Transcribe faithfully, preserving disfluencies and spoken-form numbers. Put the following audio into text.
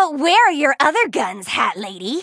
But where are your other guns, Hat Lady?